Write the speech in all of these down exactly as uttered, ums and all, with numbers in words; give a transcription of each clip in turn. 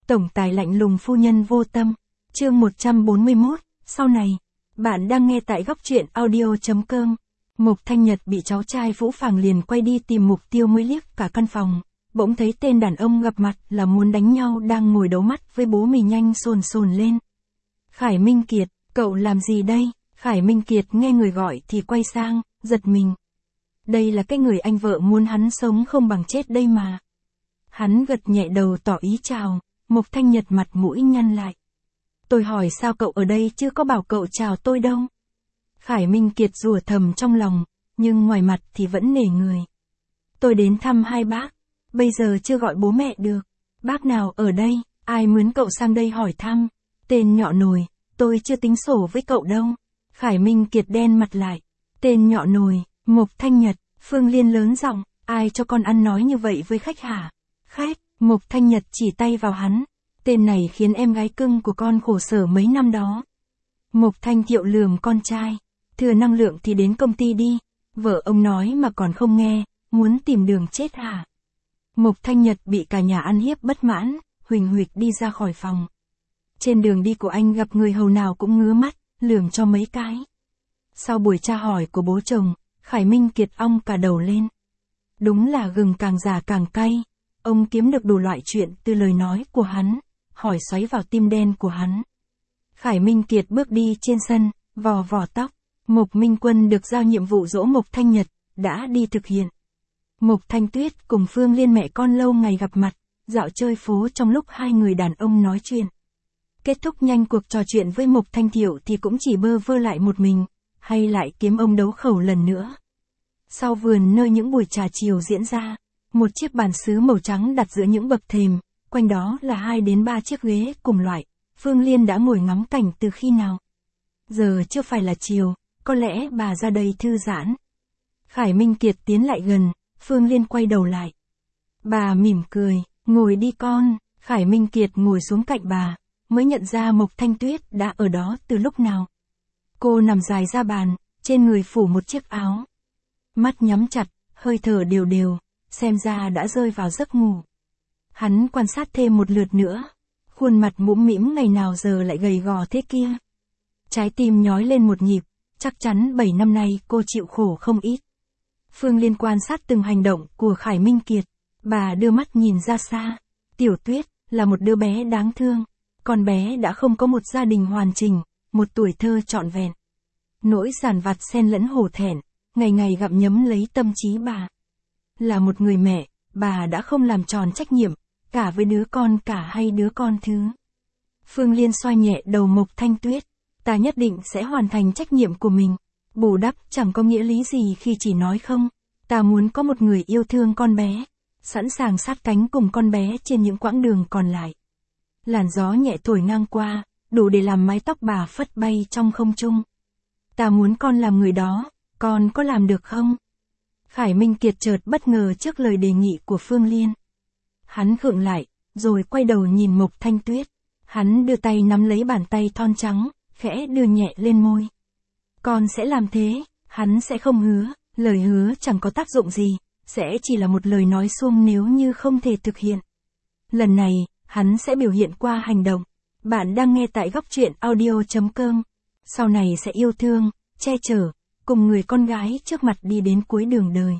Tổng tài lạnh lùng phu nhân vô tâm. Chương một trăm bốn mươi mốt, sau này. Bạn đang nghe tại góc truyện audio.com. Mục Thanh Nhật bị cháu trai Vũ Phàng liền quay đi tìm mục tiêu mới liếc cả căn phòng. Bỗng thấy tên đàn ông gặp mặt là muốn đánh nhau đang ngồi đấu mắt với bố mình nhanh sồn sồn lên. Khải Minh Kiệt, cậu làm gì đây? Khải Minh Kiệt nghe người gọi thì quay sang, giật mình. Đây là cái người anh vợ muốn hắn sống không bằng chết đây mà. Hắn gật nhẹ đầu tỏ ý chào, Mục Thanh Nhật mặt mũi nhăn lại. Tôi hỏi sao cậu ở đây chứ có bảo cậu chào tôi đâu. Khải Minh Kiệt rủa thầm trong lòng, nhưng ngoài mặt thì vẫn nể người. Tôi đến thăm hai bác, bây giờ chưa gọi bố mẹ được. Bác nào ở đây, ai mướn cậu sang đây hỏi thăm? Tên nhọ nồi, tôi chưa tính sổ với cậu đâu. Khải Minh Kiệt đen mặt lại. Tên nhọ nồi, Mục Thanh Nhật, Phương Liên lớn giọng, ai cho con ăn nói như vậy với khách hả? Khách, Mục Thanh Nhật chỉ tay vào hắn. Tên này khiến em gái cưng của con khổ sở mấy năm đó. Mục Thanh Thiệu lườm con trai. Thừa năng lượng thì đến công ty đi. Vợ ông nói mà còn không nghe, muốn tìm đường chết hả? Mục Thanh Nhật bị cả nhà ăn hiếp bất mãn, huỳnh huỵch đi ra khỏi phòng. Trên đường đi của anh gặp người hầu nào cũng ngứa mắt, lườm cho mấy cái. Sau buổi tra hỏi của bố chồng, Khải Minh Kiệt ong cả đầu lên. Đúng là gừng càng già càng cay. Ông kiếm được đủ loại chuyện từ lời nói của hắn, hỏi xoáy vào tim đen của hắn. Khải Minh Kiệt bước đi trên sân, vò vò tóc. Mục Minh Quân được giao nhiệm vụ dỗ Mục Thanh Nhật, đã đi thực hiện. Mục Thanh Tuyết cùng Phương Liên mẹ con lâu ngày gặp mặt, dạo chơi phố trong lúc hai người đàn ông nói chuyện. Kết thúc nhanh cuộc trò chuyện với Mục Thanh Thiệu thì cũng chỉ bơ vơ lại một mình, hay lại kiếm ông đấu khẩu lần nữa. Sau vườn nơi những buổi trà chiều diễn ra, một chiếc bàn sứ màu trắng đặt giữa những bậc thềm, quanh đó là hai đến ba chiếc ghế cùng loại. Phương Liên đã ngồi ngắm cảnh từ khi nào? Giờ chưa phải là chiều, có lẽ bà ra đây thư giãn. Khải Minh Kiệt tiến lại gần, Phương Liên quay đầu lại. Bà mỉm cười, ngồi đi con. Khải Minh Kiệt ngồi xuống cạnh bà, mới nhận ra Mục Thanh Tuyết đã ở đó từ lúc nào. Cô nằm dài ra bàn, trên người phủ một chiếc áo. Mắt nhắm chặt, hơi thở đều đều, xem ra đã rơi vào giấc ngủ. Hắn quan sát thêm một lượt nữa. Khuôn mặt mũm mĩm ngày nào giờ lại gầy gò thế kia. Trái tim nhói lên một nhịp, chắc chắn bảy năm nay cô chịu khổ không ít. Phương Liên quan sát từng hành động của Khải Minh Kiệt. Bà đưa mắt nhìn ra xa. Tiểu Tuyết là một đứa bé đáng thương. Con bé đã không có một gia đình hoàn chỉnh, một tuổi thơ trọn vẹn. Nỗi giàn vặt xen lẫn hổ thẹn, ngày ngày gặm nhấm lấy tâm trí bà. Là một người mẹ, bà đã không làm tròn trách nhiệm, cả với đứa con cả hay đứa con thứ. Phương Liên xoa nhẹ đầu Mục Thanh Tuyết. Ta nhất định sẽ hoàn thành trách nhiệm của mình. Bù đắp chẳng có nghĩa lý gì khi chỉ nói không. Ta muốn có một người yêu thương con bé, sẵn sàng sát cánh cùng con bé trên những quãng đường còn lại. Làn gió nhẹ thổi ngang qua, đủ để làm mái tóc bà phất bay trong không trung. Ta muốn con làm người đó, con có làm được không? Khải Minh Kiệt chợt bất ngờ trước lời đề nghị của Phương Liên. Hắn khựng lại, rồi quay đầu nhìn Mục Thanh Tuyết. Hắn đưa tay nắm lấy bàn tay thon trắng, khẽ đưa nhẹ lên môi. Con sẽ làm thế, hắn sẽ không hứa, lời hứa chẳng có tác dụng gì, sẽ chỉ là một lời nói suông nếu như không thể thực hiện. Lần này, hắn sẽ biểu hiện qua hành động. Bạn đang nghe tại góc truyện audio.com. Sau này sẽ yêu thương, che chở, cùng người con gái trước mặt đi đến cuối đường đời.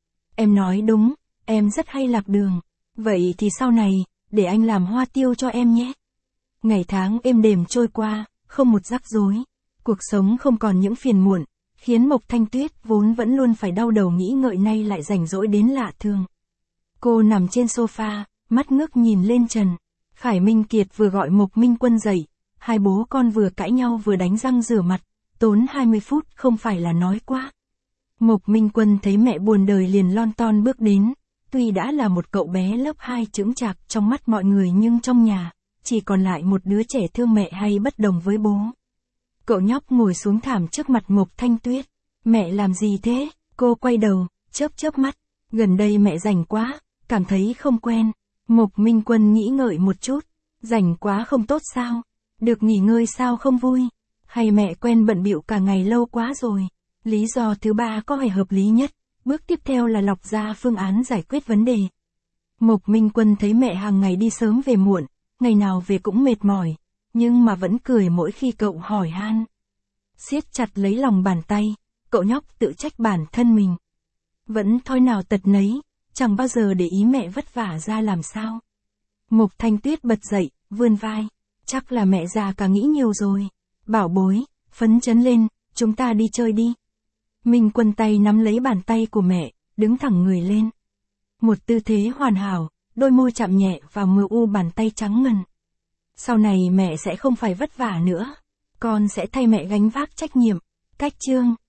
Em nói đúng, em rất hay lạc đường. Vậy thì sau này, để anh làm hoa tiêu cho em nhé. Ngày tháng êm đềm trôi qua, không một rắc rối. Cuộc sống không còn những phiền muộn, khiến Mục Thanh Tuyết vốn vẫn luôn phải đau đầu nghĩ ngợi nay lại rảnh rỗi đến lạ thường. Cô nằm trên sofa, mắt ngước nhìn lên trần. Khải Minh Kiệt vừa gọi Mục Minh Quân dậy, hai bố con vừa cãi nhau vừa đánh răng rửa mặt, tốn hai mươi phút không phải là nói quá. Mục Minh Quân thấy mẹ buồn đời liền lon ton bước đến, tuy đã là một cậu bé lớp hai chững chạc trong mắt mọi người nhưng trong nhà, chỉ còn lại một đứa trẻ thương mẹ hay bất đồng với bố. Cậu nhóc ngồi xuống thảm trước mặt Mục Thanh Tuyết. Mẹ làm gì thế? Cô quay đầu, chớp chớp mắt. Gần đây mẹ rảnh quá, cảm thấy không quen. Mục Minh Quân nghĩ ngợi một chút. Rảnh quá không tốt sao? Được nghỉ ngơi sao không vui? Hay mẹ quen bận bịu cả ngày lâu quá rồi? Lý do thứ ba có vẻ hợp lý nhất. Bước tiếp theo là lọc ra phương án giải quyết vấn đề. Mục Minh Quân thấy mẹ hàng ngày đi sớm về muộn, ngày nào về cũng mệt mỏi, nhưng mà vẫn cười mỗi khi cậu hỏi han. Siết chặt lấy lòng bàn tay, cậu nhóc tự trách bản thân mình. Vẫn thôi nào tật nấy, chẳng bao giờ để ý mẹ vất vả ra làm sao. Mục Thanh Tuyết bật dậy, vươn vai. Chắc là mẹ già cả nghĩ nhiều rồi. Bảo bối, phấn chấn lên, chúng ta đi chơi đi. Minh Quân tay nắm lấy bàn tay của mẹ, đứng thẳng người lên. Một tư thế hoàn hảo, đôi môi chạm nhẹ vào mờ u bàn tay trắng ngần. Sau này mẹ sẽ không phải vất vả nữa. Con sẽ thay mẹ gánh vác trách nhiệm. Cách chương